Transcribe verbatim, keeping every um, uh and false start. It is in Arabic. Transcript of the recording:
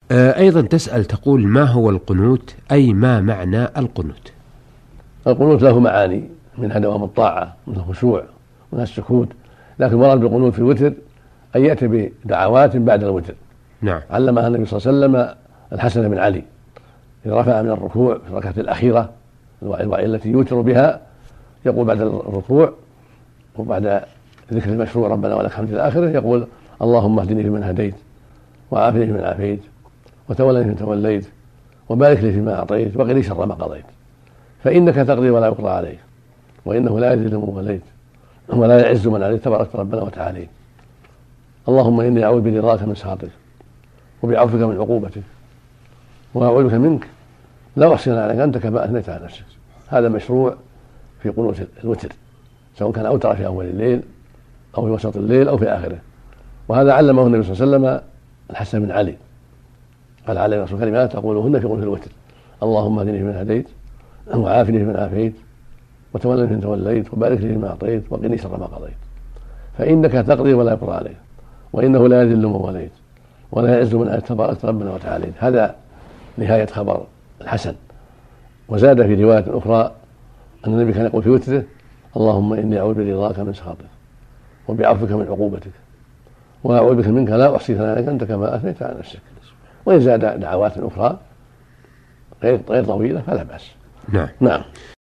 آه، أيضا تسأل تقول: ما هو القنوت؟ أي ما معنى القنوت؟ القنوت له معاني، منها دوام الطاعة، منها الخشوع، منها السكوت، لكن المراد بالقنوت في الوتر أن يأتي بدعوات بعد الوتر. نعم. علمها النبي صلى الله عليه وسلم الحسن بن علي إذا رفع من الركوع في الركعة الأخيرة التي يوتر بها، يقول بعد الركوع وبعد ذكر المشروع ربنا ولك الحمد إلى آخره، يقول: اللهم اهدني فيمن هديت، وعافني فيمن عافيت، وتولني فيمن توليت، وبارك لي فيما أعطيت، وقني شر ما قضيت، فإنك تقضي ولا يقضى عليك، وإنه لا يذل من وليت، ولا يعز من عليك، تبارك ربنا وتعالى. اللهم إني أعوذ برضاك من سخطك، وبعفوك من عقوبتك، وأعوذ بك منك لا أحصي عليك أنت كما أثنيت على نفسك. هذا مشروع في قنوت الوتر، سواء كان أوتر في أول الليل أو في وسط الليل أو في آخره. وهذا علمه النبي صلى الله عليه وسلم الحسن بن علي، قال عليه الرسول كلمات تقولهن في قنوت الوتر: اللهم اهدني فيمن هديت، وعافني فيمن عافيت، وتولني فيمن توليت، وبارك لي فيما أعطيت، وقني شر ما قضيت، فإنك تقضي ولا يقضى عليك، وإنه لا يذل من وليت، ولا يعز من عليك، تبارك ربنا وتعالى. هذا نهاية خبر الحسن. وزاد في رواية أخرى أن النبي كان يقول في وتره: اللهم إني أعوذ برضاك من سخطك، وبعفوك من عقوبتك، وأعوذ بك منك لا أحصي ثناء عليك أنت كما أثنيت على نفسك. وإن زاد دعوات أخرى غير طويلة فلا بأس. نعم. نعم.